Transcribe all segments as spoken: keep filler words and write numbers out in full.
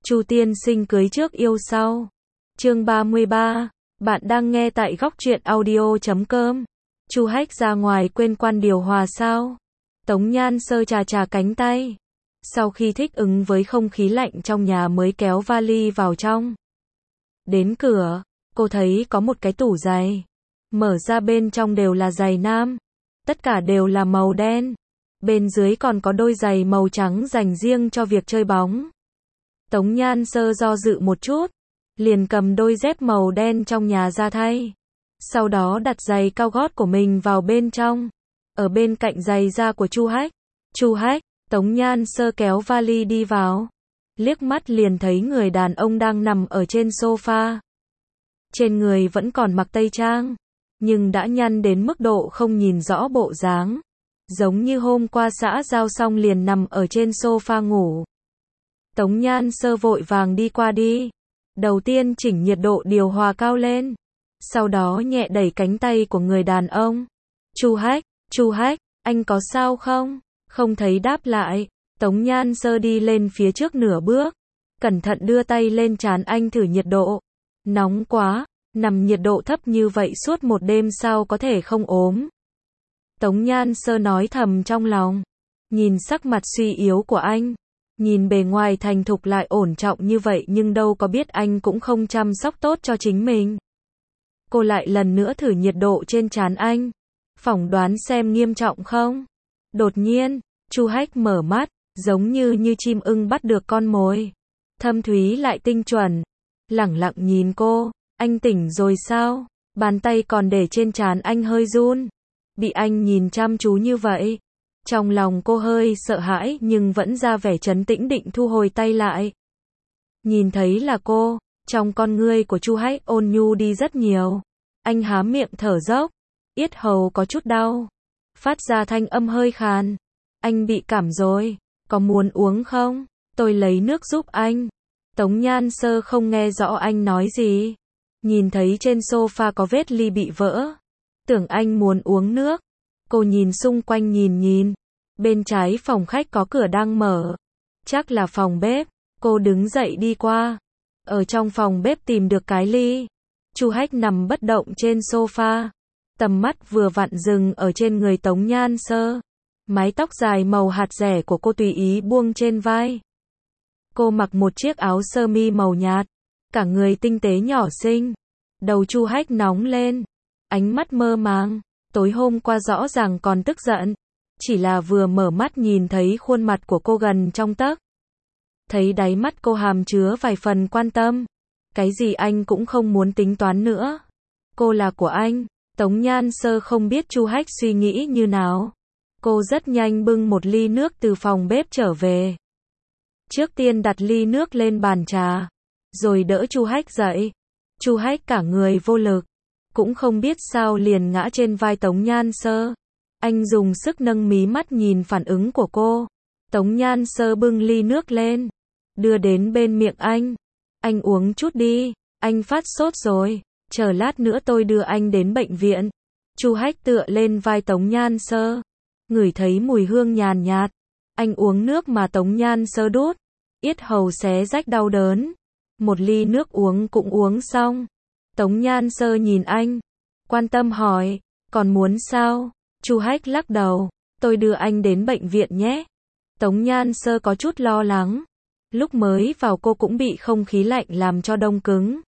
Chu tiên sinh cưới trước yêu sau. Chương ba mươi ba. Bạn đang nghe tại góc truyện audio chấm com. Chu Hách ra ngoài quên quan điều hòa sao? Tống Nhan Sơ chà chà cánh tay. Sau khi thích ứng với không khí lạnh trong nhà mới kéo vali vào trong. Đến cửa, cô thấy có một cái tủ giày. Mở ra bên trong đều là giày nam. Tất cả đều là màu đen. Bên dưới còn có đôi giày màu trắng dành riêng cho việc chơi bóng. Tống Nhan Sơ do dự một chút, liền cầm đôi dép màu đen trong nhà ra thay. Sau đó đặt giày cao gót của mình vào bên trong. Ở bên cạnh giày da của Chu Hách. Chu Hách, Tống Nhan Sơ kéo vali đi vào. Liếc mắt liền thấy người đàn ông đang nằm ở trên sofa. Trên người vẫn còn mặc tây trang, nhưng đã nhăn đến mức độ không nhìn rõ bộ dáng. Giống như hôm qua xã giao xong liền nằm ở trên sofa ngủ. Tống Nhan Sơ vội vàng đi qua đi. Đầu tiên chỉnh nhiệt độ điều hòa cao lên. Sau đó nhẹ đẩy cánh tay của người đàn ông. Chu Hách, Chu Hách, anh có sao không? Không thấy đáp lại. Tống Nhan Sơ đi lên phía trước nửa bước. Cẩn thận đưa tay lên trán anh thử nhiệt độ. Nóng quá, nằm nhiệt độ thấp như vậy suốt một đêm sao có thể không ốm? Tống Nhan Sơ nói thầm trong lòng. Nhìn sắc mặt suy yếu của anh. Nhìn bề ngoài thành thục lại ổn trọng như vậy nhưng đâu có biết anh cũng không chăm sóc tốt cho chính mình. Cô lại lần nữa thử nhiệt độ trên trán anh. Phỏng đoán xem nghiêm trọng không? Đột nhiên, Chu Hách mở mắt, giống như như chim ưng bắt được con mồi. Thâm thúy lại tinh chuẩn. Lẳng lặng nhìn cô. Anh tỉnh rồi sao? Bàn tay còn để trên trán anh hơi run. Bị anh nhìn chăm chú như vậy. Trong lòng cô hơi sợ hãi nhưng vẫn ra vẻ trấn tĩnh định thu hồi tay lại. Nhìn thấy là cô, trong con ngươi của Chu Hách ôn nhu đi rất nhiều. Anh há miệng thở dốc, yết hầu có chút đau, phát ra thanh âm hơi khàn. Anh bị cảm rồi, có muốn uống không? Tôi lấy nước giúp anh. Tống Nhan Sơ không nghe rõ anh nói gì. Nhìn thấy trên sofa có vết ly bị vỡ. Tưởng anh muốn uống nước. Cô nhìn xung quanh nhìn nhìn. Bên trái phòng khách có cửa đang mở. Chắc là phòng bếp. Cô đứng dậy đi qua. Ở trong phòng bếp tìm được cái ly. Chu Hách nằm bất động trên sofa. Tầm mắt vừa vặn dừng ở trên người Tống Nhan Sơ. Mái tóc dài màu hạt rẻ của cô tùy ý buông trên vai. Cô mặc một chiếc áo sơ mi màu nhạt. Cả người tinh tế nhỏ xinh. Đầu Chu Hách nóng lên. Ánh mắt mơ màng. Tối hôm qua rõ ràng còn tức giận. Chỉ là vừa mở mắt nhìn thấy khuôn mặt của cô gần trong tấc. Thấy đáy mắt cô hàm chứa vài phần quan tâm. Cái gì anh cũng không muốn tính toán nữa. Cô là của anh. Tống Nhan Sơ không biết Chu Hách suy nghĩ như nào. Cô rất nhanh bưng một ly nước từ phòng bếp trở về. Trước tiên đặt ly nước lên bàn trà. Rồi đỡ Chu Hách dậy. Chu Hách cả người vô lực. Cũng không biết sao liền ngã trên vai Tống Nhan Sơ. Anh dùng sức nâng mí mắt nhìn phản ứng của cô. Tống Nhan Sơ bưng ly nước lên. Đưa đến bên miệng anh. Anh uống chút đi. Anh phát sốt rồi. Chờ lát nữa tôi đưa anh đến bệnh viện. Chu Hách tựa lên vai Tống Nhan Sơ. Ngửi thấy mùi hương nhàn nhạt. Anh uống nước mà Tống Nhan Sơ đút. Yết hầu xé rách đau đớn. Một ly nước uống cũng uống xong. Tống Nhan Sơ nhìn anh. Quan tâm hỏi. Còn muốn sao? Chu Hách lắc đầu. Tôi đưa anh đến bệnh viện nhé. Tống Nhan Sơ có chút lo lắng. Lúc mới vào cô cũng bị không khí lạnh làm cho đông cứng.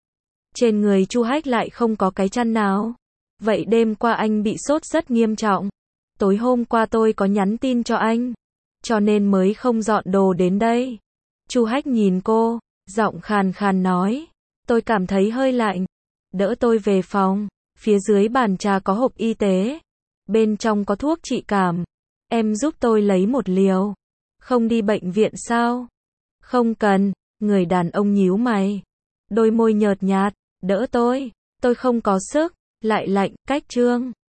Trên người Chu Hách lại không có cái chăn nào. Vậy đêm qua anh bị sốt rất nghiêm trọng. Tối hôm qua tôi có nhắn tin cho anh. Cho nên mới không dọn đồ đến đây. Chu Hách nhìn cô. Giọng khàn khàn nói. Tôi cảm thấy hơi lạnh. Đỡ tôi về phòng. Phía dưới bàn trà có hộp y tế. Bên trong có thuốc trị cảm. Em giúp tôi lấy một liều. Không đi bệnh viện sao? Không cần. Người đàn ông nhíu mày. Đôi môi nhợt nhạt. Đỡ tôi. Tôi không có sức. Lại lạnh. Cách trương.